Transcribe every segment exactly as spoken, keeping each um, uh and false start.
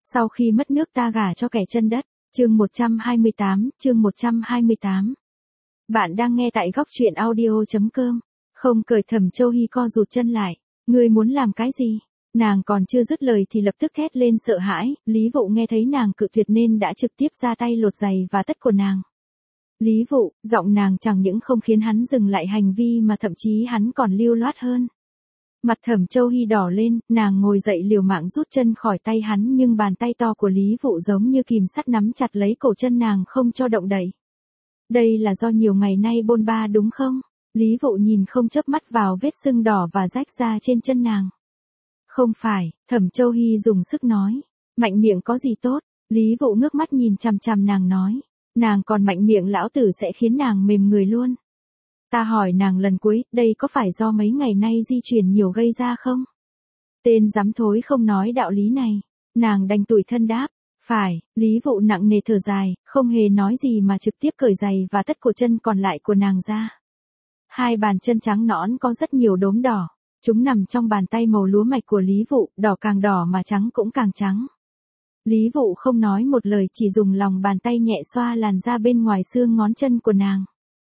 Sau khi mất nước ta gả cho kẻ chân đất. Chương một trăm hai mươi tám, chương một trăm hai mươi tám. Bạn đang nghe tại góc truyện audio chấm com. Không cởi Thẩm Châu Hy co rụt chân lại. Ngươi muốn làm cái gì? Nàng còn chưa dứt lời thì lập tức thét lên sợ hãi, Lý Vụ nghe thấy nàng cự tuyệt nên đã trực tiếp ra tay lột giày và tất của nàng. Lý Vụ, giọng nàng chẳng những không khiến hắn dừng lại hành vi mà thậm chí hắn còn lưu loát hơn. Mặt Thẩm Châu Hy đỏ lên, nàng ngồi dậy liều mạng rút chân khỏi tay hắn nhưng bàn tay to của Lý Vụ giống như kìm sắt nắm chặt lấy cổ chân nàng không cho động đậy. Đây là do nhiều ngày nay bôn ba đúng không? Lý Vụ nhìn không chớp mắt vào vết sưng đỏ và rách ra trên chân nàng. Không phải, Thẩm Châu Hy dùng sức nói. Mạnh miệng có gì tốt? Lý Vụ ngước mắt nhìn chằm chằm nàng nói. Nàng còn mạnh miệng lão tử sẽ khiến nàng mềm người luôn. Ta hỏi nàng lần cuối, đây có phải do mấy ngày nay di chuyển nhiều gây ra không? Tên dám thối không nói đạo lý này. Nàng đành tủi thân đáp. Phải, Lý Vụ nặng nề thở dài, không hề nói gì mà trực tiếp cởi giày và tất cổ chân còn lại của nàng ra. Hai bàn chân trắng nõn có rất nhiều đốm đỏ. Chúng nằm trong bàn tay màu lúa mạch của Lý Vụ, đỏ càng đỏ mà trắng cũng càng trắng. Lý Vụ không nói một lời chỉ dùng lòng bàn tay nhẹ xoa làn da bên ngoài xương ngón chân của nàng.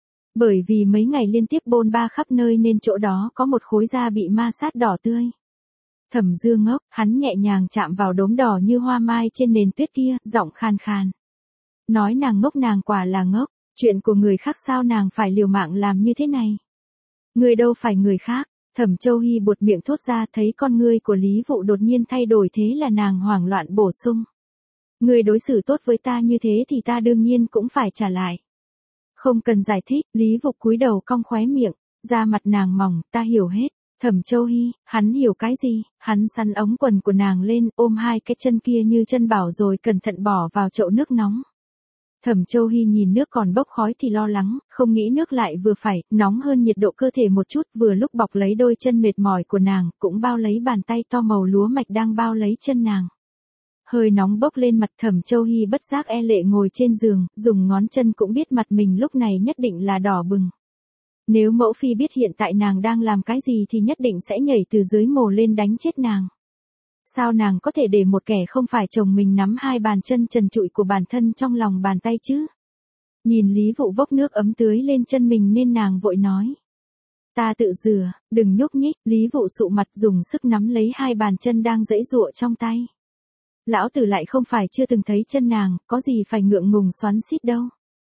Bởi vì mấy ngày liên tiếp bôn ba khắp nơi nên chỗ đó có một khối da bị ma sát đỏ tươi. Thẩm Dương ngốc, hắn nhẹ nhàng chạm vào đốm đỏ như hoa mai trên nền tuyết kia, giọng khan khan. Nói nàng ngốc nàng quả là ngốc, chuyện của người khác sao nàng phải liều mạng làm như thế này. Người đâu phải người khác. Thẩm Châu Hy buột miệng thốt ra thấy con ngươi của Lý Vụ đột nhiên thay đổi thế là nàng hoảng loạn bổ sung. Người đối xử tốt với ta như thế thì ta đương nhiên cũng phải trả lại. Không cần giải thích, Lý Vụ cúi đầu cong khóe miệng, da mặt nàng mỏng, ta hiểu hết. Thẩm Châu Hy, hắn hiểu cái gì? Hắn sắn ống quần của nàng lên, ôm hai cái chân kia như chân bảo rồi cẩn thận bỏ vào chậu nước nóng. Thẩm Châu Hy nhìn nước còn bốc khói thì lo lắng, không nghĩ nước lại vừa phải, nóng hơn nhiệt độ cơ thể một chút, vừa lúc bọc lấy đôi chân mệt mỏi của nàng, cũng bao lấy bàn tay to màu lúa mạch đang bao lấy chân nàng. Hơi nóng bốc lên mặt Thẩm Châu Hy bất giác e lệ ngồi trên giường, dùng ngón chân cũng biết mặt mình lúc này nhất định là đỏ bừng. Nếu mẫu phi biết hiện tại nàng đang làm cái gì thì nhất định sẽ nhảy từ dưới mồ lên đánh chết nàng. Sao nàng có thể để một kẻ không phải chồng mình nắm hai bàn chân trần trụi của bản thân trong lòng bàn tay chứ? Nhìn Lý Vụ vốc nước ấm tưới lên chân mình nên nàng vội nói. Ta tự rửa, đừng nhúc nhích. Lý Vụ sụ mặt dùng sức nắm lấy hai bàn chân đang giãy giụa trong tay. Lão tử lại không phải chưa từng thấy chân nàng, có gì phải ngượng ngùng xoắn xít đâu.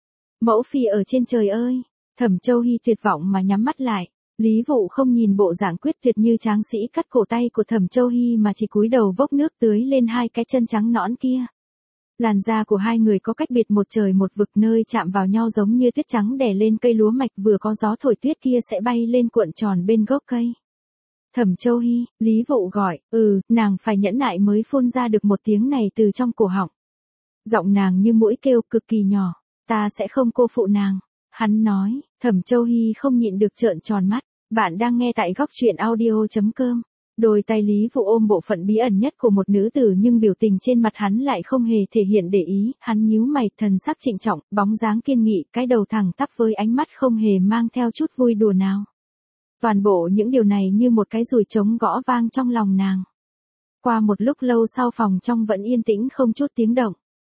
Mẫu phi ở trên trời ơi! Thẩm Châu Hy tuyệt vọng mà nhắm mắt lại. Lý Vụ không nhìn bộ dạng quyết tuyệt như tráng sĩ cắt cổ tay của Thẩm Châu Hy mà chỉ cúi đầu vốc nước tưới lên hai cái chân trắng nõn kia. Làn da của hai người có cách biệt một trời một vực, nơi chạm vào nhau giống như tuyết trắng đè lên cây lúa mạch, vừa có gió thổi tuyết kia sẽ bay lên cuộn tròn bên gốc cây. Thẩm Châu Hy, Lý Vụ gọi, ừ, nàng phải nhẫn nại mới phun ra được một tiếng này từ trong cổ họng. Giọng nàng như mũi kêu cực kỳ nhỏ, ta sẽ không cô phụ nàng. Hắn nói, Thẩm Châu Hy không nhịn được trợn tròn mắt. Bạn đang nghe tại góc truyện audio chấm com. Đôi tay Lý Vụ ôm bộ phận bí ẩn nhất của một nữ tử nhưng biểu tình trên mặt hắn lại không hề thể hiện để ý. Hắn nhíu mày, thần sắc trịnh trọng, bóng dáng kiên nghị, cái đầu thẳng tắp với ánh mắt không hề mang theo chút vui đùa nào. Toàn bộ những điều này như một cái dùi trống gõ vang trong lòng nàng. Qua một lúc lâu sau phòng trong vẫn yên tĩnh không chút tiếng động.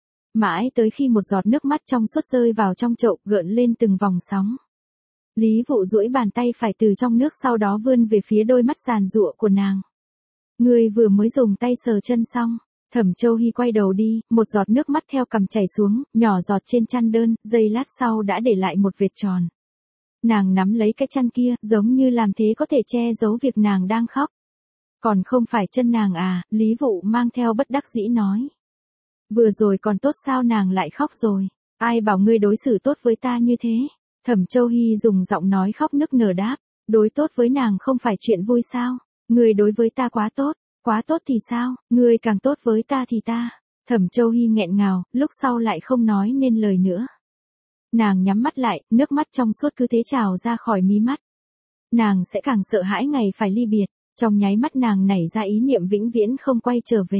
Mãi tới khi một giọt nước mắt trong suốt rơi vào trong chậu, gợn lên từng vòng sóng. Lý Vụ duỗi bàn tay phải từ trong nước sau đó vươn về phía đôi mắt giàn giụa của nàng. Ngươi vừa mới dùng tay sờ chân xong. Thẩm Châu Hy quay đầu đi, một giọt nước mắt theo cằm chảy xuống, nhỏ giọt trên chăn đơn, giây lát sau đã để lại một vệt tròn. Nàng nắm lấy cái chăn kia, giống như làm thế có thể che giấu việc nàng đang khóc. Còn không phải chân nàng à? Lý Vụ mang theo bất đắc dĩ nói. Vừa rồi còn tốt sao nàng lại khóc rồi? Ai bảo ngươi đối xử tốt với ta như thế? Thẩm Châu Hy dùng giọng nói khóc nức nở đáp. Đối tốt với nàng không phải chuyện vui sao? Ngươi đối với ta quá tốt. Quá tốt thì sao? Ngươi càng tốt với ta thì ta. Thẩm Châu Hy nghẹn ngào, lúc sau lại không nói nên lời nữa. Nàng nhắm mắt lại, nước mắt trong suốt cứ thế trào ra khỏi mí mắt. Nàng sẽ càng sợ hãi ngày phải ly biệt. Trong nháy mắt nàng nảy ra ý niệm vĩnh viễn không quay trở về.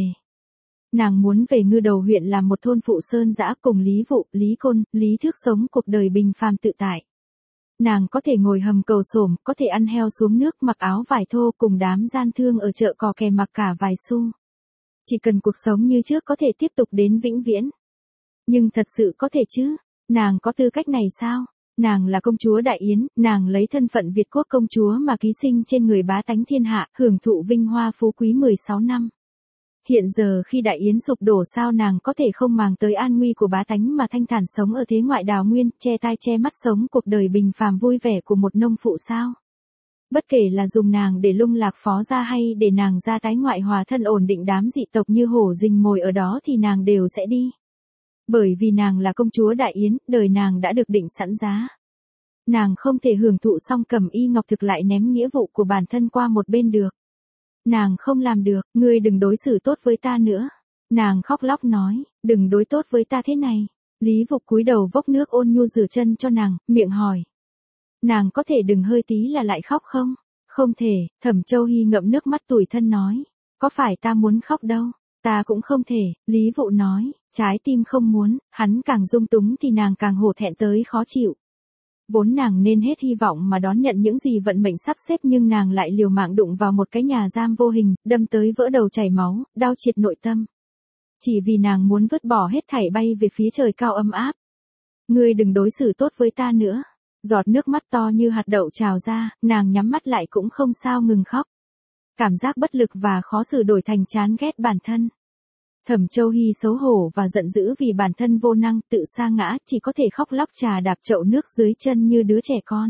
Nàng muốn về Ngư Đầu huyện làm một thôn phụ sơn dã cùng Lý Vụ, Lý Côn, Lý Thước sống cuộc đời bình phàm tự tại. Nàng có thể ngồi hầm cầu xổm, có thể ăn heo xuống nước, mặc áo vải thô cùng đám gian thương ở chợ cò kè mặc cả vài xu. Chỉ cần cuộc sống như trước có thể tiếp tục đến vĩnh viễn. Nhưng thật sự có thể chứ? Nàng có tư cách này sao? Nàng là công chúa Đại Yến, nàng lấy thân phận Việt quốc công chúa mà ký sinh trên người bá tánh thiên hạ, hưởng thụ vinh hoa phú quý mười sáu năm. Hiện giờ khi Đại Yến sụp đổ sao nàng có thể không màng tới an nguy của bá tánh mà thanh thản sống ở thế ngoại đào nguyên, che tai che mắt sống cuộc đời bình phàm vui vẻ của một nông phụ sao? Bất kể là dùng nàng để lung lạc phó gia hay để nàng ra tái ngoại hòa thân ổn định đám dị tộc như hổ rình mồi ở đó thì nàng đều sẽ đi. Bởi vì nàng là công chúa Đại Yến, đời nàng đã được định sẵn giá. Nàng không thể hưởng thụ xong cầm y ngọc thực lại ném nghĩa vụ của bản thân qua một bên được. Nàng không làm được, ngươi đừng đối xử tốt với ta nữa. Nàng khóc lóc nói, đừng đối tốt với ta thế này. Lý Vục cúi đầu vốc nước ôn nhu rửa chân cho nàng, miệng hỏi. Nàng có thể đừng hơi tí là lại khóc không? Không thể, Thẩm Châu Hy ngậm nước mắt tủi thân nói. Có phải ta muốn khóc đâu? Ta cũng không thể, Lý Vụ nói, trái tim không muốn, hắn càng dung túng thì nàng càng hổ thẹn tới khó chịu. Vốn nàng nên hết hy vọng mà đón nhận những gì vận mệnh sắp xếp nhưng nàng lại liều mạng đụng vào một cái nhà giam vô hình, đâm tới vỡ đầu chảy máu, đau triệt nội tâm. Chỉ vì nàng muốn vứt bỏ hết thảy bay về phía trời cao ấm áp. Ngươi đừng đối xử tốt với ta nữa. Giọt nước mắt to như hạt đậu trào ra, nàng nhắm mắt lại cũng không sao ngừng khóc. Cảm giác bất lực và khó xử đổi thành chán ghét bản thân. Thẩm Châu Hy xấu hổ và giận dữ vì bản thân vô năng, tự sa ngã, chỉ có thể khóc lóc trà đạp chậu nước dưới chân như đứa trẻ con.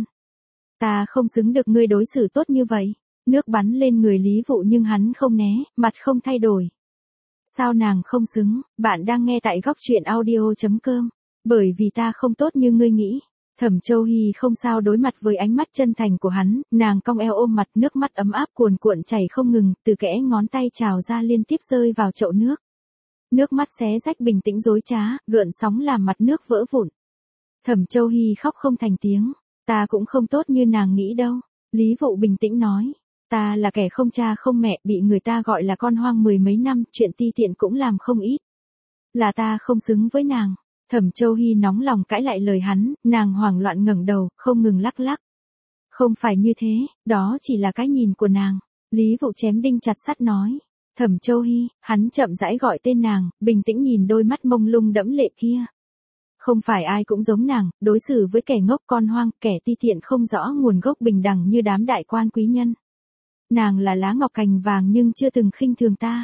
Ta không xứng được ngươi đối xử tốt như vậy. Nước bắn lên người Lý Vụ nhưng hắn không né, mặt không thay đổi. Sao nàng không xứng? Bạn đang nghe tại góc truyện audio chấm com. Bởi vì ta không tốt như ngươi nghĩ. Thẩm Châu Hy không sao đối mặt với ánh mắt chân thành của hắn, nàng cong eo ôm mặt, nước mắt ấm áp cuồn cuộn chảy không ngừng, từ kẽ ngón tay trào ra liên tiếp rơi vào chậu nước. Nước mắt xé rách bình tĩnh dối trá, gợn sóng làm mặt nước vỡ vụn. Thẩm Châu Hy khóc không thành tiếng, ta cũng không tốt như nàng nghĩ đâu. Lý Vụ bình tĩnh nói, ta là kẻ không cha không mẹ, bị người ta gọi là con hoang mười mấy năm, chuyện ti tiện cũng làm không ít. Là ta không xứng với nàng. Thẩm Châu Hy nóng lòng cãi lại lời hắn, nàng hoảng loạn ngẩng đầu, không ngừng lắc lắc. Không phải như thế, đó chỉ là cái nhìn của nàng. Lý Vụ chém đinh chặt sắt nói. Thẩm Châu Hy, hắn chậm rãi gọi tên nàng, bình tĩnh nhìn đôi mắt mông lung đẫm lệ kia. Không phải ai cũng giống nàng, đối xử với kẻ ngốc con hoang, kẻ ti tiện không rõ nguồn gốc bình đẳng như đám đại quan quý nhân. Nàng là lá ngọc cành vàng nhưng chưa từng khinh thường ta.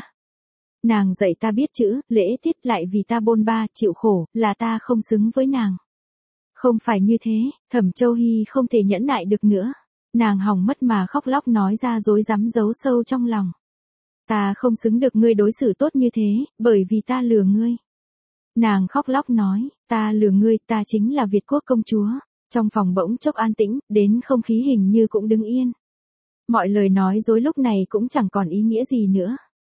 Nàng dạy ta biết chữ, lễ tiết lại vì ta bôn ba, chịu khổ, là ta không xứng với nàng. Không phải như thế, Thẩm Châu Hy không thể nhẫn nại được nữa. Nàng hỏng mất mà khóc lóc nói ra dối rắm giấu sâu trong lòng. Ta không xứng được ngươi đối xử tốt như thế, bởi vì ta lừa ngươi. Nàng khóc lóc nói, ta lừa ngươi, ta chính là Việt quốc công chúa. Trong phòng bỗng chốc an tĩnh, đến không khí hình như cũng đứng yên. Mọi lời nói dối lúc này cũng chẳng còn ý nghĩa gì nữa.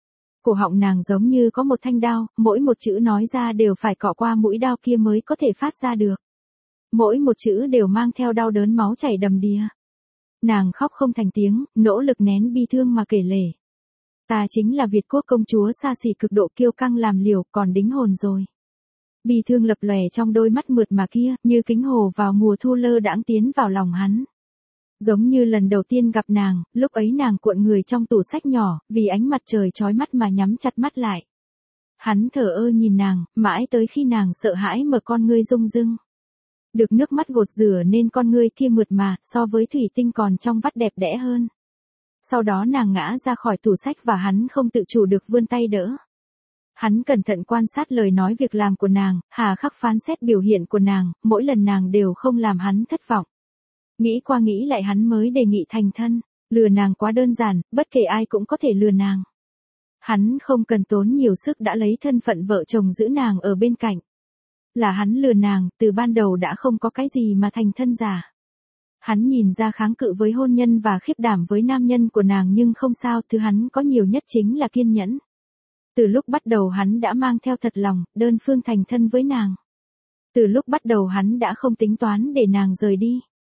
Cổ họng nàng giống như có một thanh đao, mỗi một chữ nói ra đều phải cọ qua mũi đao kia mới có thể phát ra được. Mỗi một chữ đều mang theo đau đớn máu chảy đầm đìa. Nàng khóc không thành tiếng, nỗ lực nén bi thương mà kể lể. Ta chính là Việt quốc công chúa xa xỉ cực độ kiêu căng làm liều, còn đính hồn rồi. Bi thương lập lòe trong đôi mắt mượt mà kia, như kính hồ vào mùa thu lơ đãng tiến vào lòng hắn. Giống như lần đầu tiên gặp nàng, lúc ấy nàng cuộn người trong tủ sách nhỏ, vì ánh mặt trời chói mắt mà nhắm chặt mắt lại. Hắn thở ơ nhìn nàng, mãi tới khi nàng sợ hãi mở con ngươi rung rưng. Được nước mắt gột rửa nên con ngươi kia mượt mà, so với thủy tinh còn trong vắt đẹp đẽ hơn. Sau đó nàng ngã ra khỏi tủ sách và hắn không tự chủ được vươn tay đỡ. Hắn cẩn thận quan sát lời nói việc làm của nàng, hà khắc phán xét biểu hiện của nàng, mỗi lần nàng đều không làm hắn thất vọng. Nghĩ qua nghĩ lại hắn mới đề nghị thành thân, lừa nàng quá đơn giản, bất kể ai cũng có thể lừa nàng. Hắn không cần tốn nhiều sức đã lấy thân phận vợ chồng giữ nàng ở bên cạnh. Là hắn lừa nàng, từ ban đầu đã không có cái gì mà thành thân giả. Hắn nhìn ra kháng cự với hôn nhân và khiếp đảm với nam nhân của nàng nhưng không sao, thứ hắn có nhiều nhất chính là kiên nhẫn. Từ lúc bắt đầu hắn đã mang theo thật lòng, đơn phương thành thân với nàng. Từ lúc bắt đầu hắn đã không tính toán để nàng rời đi.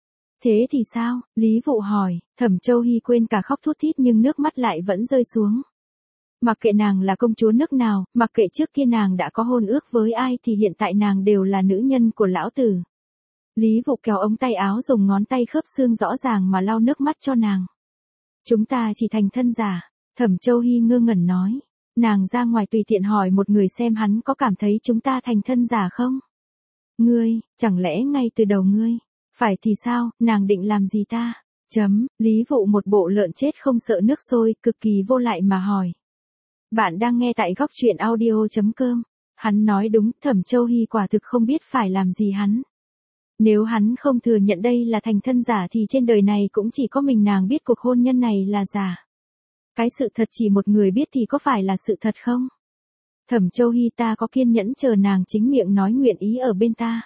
Thế thì sao? Lý Vụ hỏi, Thẩm Châu Hy quên cả khóc thút thít nhưng nước mắt lại vẫn rơi xuống. Mặc kệ nàng là công chúa nước nào, mặc kệ trước kia nàng đã có hôn ước với ai thì hiện tại nàng đều là nữ nhân của lão tử. Lý Vụ kéo ống tay áo dùng ngón tay khớp xương rõ ràng mà lau nước mắt cho nàng. Chúng ta chỉ thành thân giả, Thẩm Châu Hy ngơ ngẩn nói. nàng ra ngoài tùy tiện hỏi một người xem hắn có cảm thấy chúng ta thành thân giả không? Ngươi, chẳng lẽ ngay từ đầu ngươi, phải thì sao, nàng định làm gì ta? Chấm, Lý Vụ một bộ lợn chết không sợ nước sôi, cực kỳ vô lại mà hỏi. Bạn đang nghe tại góc truyện audio.com. Hắn nói đúng, Thẩm Châu Hy quả thực không biết phải làm gì hắn. Nếu hắn không thừa nhận đây là thành thân giả thì trên đời này cũng chỉ có mình nàng biết cuộc hôn nhân này là giả. Cái sự thật chỉ một người biết thì có phải là sự thật không? Thẩm Châu Hy, ta có kiên nhẫn chờ nàng chính miệng nói nguyện ý ở bên ta.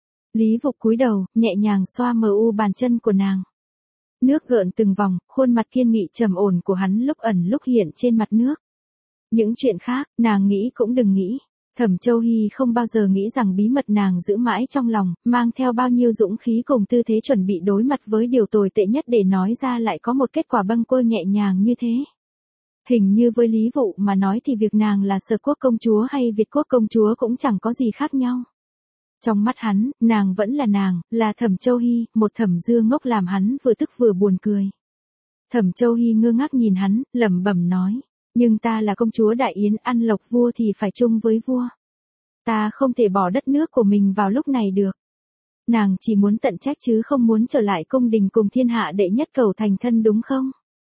Lý Vụ cúi đầu, nhẹ nhàng xoa mờ u bàn chân của nàng. Nước gợn từng vòng, khuôn mặt kiên nghị trầm ổn của hắn lúc ẩn lúc hiện trên mặt nước. Những chuyện khác, nàng nghĩ cũng đừng nghĩ. Thẩm Châu Hy không bao giờ nghĩ rằng bí mật nàng giữ mãi trong lòng, mang theo bao nhiêu dũng khí cùng tư thế chuẩn bị đối mặt với điều tồi tệ nhất để nói ra lại có một kết quả bâng quơ nhẹ nhàng như thế. Hình như với Lý Vụ mà nói thì việc nàng là Sở Quốc công chúa hay Việt Quốc công chúa cũng chẳng có gì khác nhau. Trong mắt hắn, nàng vẫn là nàng, là Thẩm Châu Hy, một Thẩm Dưa ngốc làm hắn vừa tức vừa buồn cười. Thẩm Châu Hy ngơ ngác nhìn hắn, lẩm bẩm nói. Nhưng ta là công chúa Đại Yến, ăn lộc vua thì phải chung với vua. Ta không thể bỏ đất nước của mình vào lúc này được. Nàng chỉ muốn tận trách chứ không muốn trở lại cung đình cùng thiên hạ đệ nhất cầu thành thân đúng không?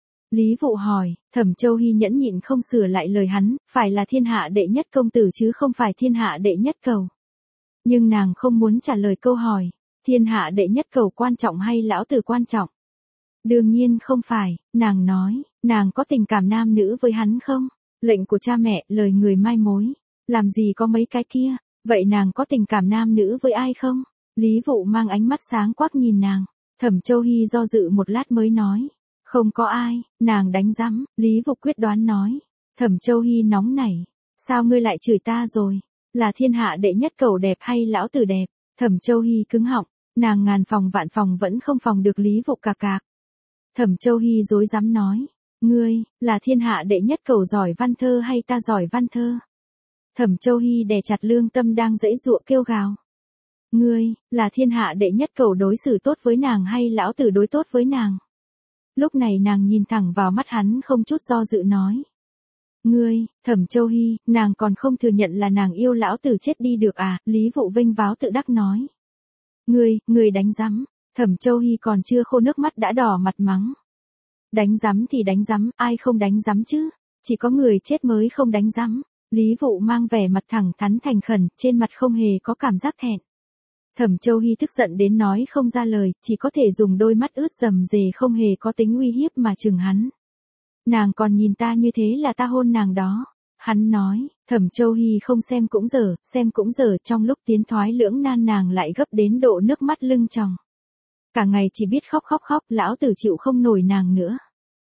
Lý Vụ hỏi, Thẩm Châu Hy nhẫn nhịn không sửa lại lời hắn, phải là thiên hạ đệ nhất công tử chứ không phải thiên hạ đệ nhất cầu. Nhưng nàng không muốn trả lời câu hỏi, thiên hạ đệ nhất cầu quan trọng hay lão tử quan trọng? Đương nhiên không phải, nàng nói, nàng có tình cảm nam nữ với hắn không? Lệnh của cha mẹ, lời người mai mối, làm gì có mấy cái kia, vậy nàng có tình cảm nam nữ với ai không? Lý Vụ mang ánh mắt sáng quắc nhìn nàng, Thẩm Châu Hy do dự một lát mới nói, không có ai, nàng đánh rắm, Lý Vụ quyết đoán nói. Thẩm Châu Hy nóng nảy, sao ngươi lại chửi ta rồi? Là thiên hạ đệ nhất cầu đẹp hay lão tử đẹp? Thẩm Châu Hy cứng họng, nàng ngàn phòng vạn phòng vẫn không phòng được Lý Vụ cà cạc. Thẩm Châu Hy dối dám nói, ngươi, là thiên hạ đệ nhất cầu giỏi văn thơ hay ta giỏi văn thơ? Thẩm Châu Hy đè chặt lương tâm đang dãy dụa kêu gào. Ngươi, là thiên hạ đệ nhất cầu đối xử tốt với nàng hay lão tử đối tốt với nàng? Lúc này nàng nhìn thẳng vào mắt hắn không chút do dự nói. Ngươi, Thẩm Châu Hy, nàng còn không thừa nhận là nàng yêu lão tử chết đi được à? Lý Vụ vênh váo tự đắc nói. Ngươi, ngươi đánh rắm. Thẩm Châu Hy còn chưa khô nước mắt đã đỏ mặt mắng. Đánh rắm thì đánh rắm, ai không đánh rắm chứ? Chỉ có người chết mới không đánh rắm. Lý Vụ mang vẻ mặt thẳng thắn thành khẩn, trên mặt không hề có cảm giác thẹn. Thẩm Châu Hy tức giận đến nói không ra lời, chỉ có thể dùng đôi mắt ướt rầm rề không hề có tính uy hiếp mà chừng hắn. Nàng còn nhìn ta như thế là ta hôn nàng đó. Hắn nói, Thẩm Châu Hy không xem cũng dở, xem cũng dở, trong lúc tiến thoái lưỡng nan nàng lại gấp đến độ nước mắt lưng tròng. Cả ngày chỉ biết khóc khóc khóc, lão tử chịu không nổi nàng nữa.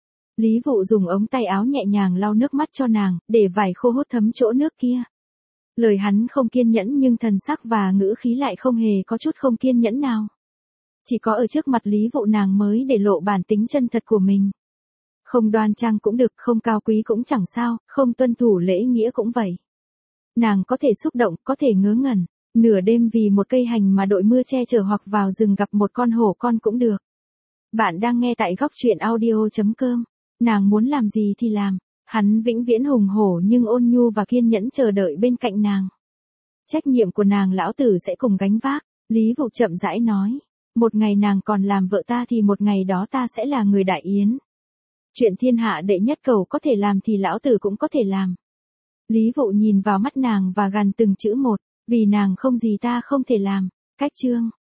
Lý Vụ dùng ống tay áo nhẹ nhàng lau nước mắt cho nàng, để vải khô hốt thấm chỗ nước kia. Lời hắn không kiên nhẫn nhưng thần sắc và ngữ khí lại không hề có chút không kiên nhẫn nào. Chỉ có ở trước mặt Lý Vụ nàng mới để lộ bản tính chân thật của mình. Không đoan trang cũng được, không cao quý cũng chẳng sao, không tuân thủ lễ nghĩa cũng vậy. Nàng có thể xúc động, có thể ngớ ngẩn. Nửa đêm vì một cây hành mà đội mưa che chở hoặc vào rừng gặp một con hổ con cũng được. Bạn đang nghe tại góc truyện audio.com. Nàng muốn làm gì thì làm. Hắn vĩnh viễn hùng hổ nhưng ôn nhu và kiên nhẫn chờ đợi bên cạnh nàng. Trách nhiệm của nàng lão tử sẽ cùng gánh vác. Lý Vụ chậm rãi nói. Một ngày nàng còn làm vợ ta thì một ngày đó ta sẽ là người Đại Yến. Chuyện thiên hạ đệ nhất cầu có thể làm thì lão tử cũng có thể làm. Lý Vụ nhìn vào mắt nàng và gằn từng chữ một. Vì nàng không gì ta không thể làm. Cách chương.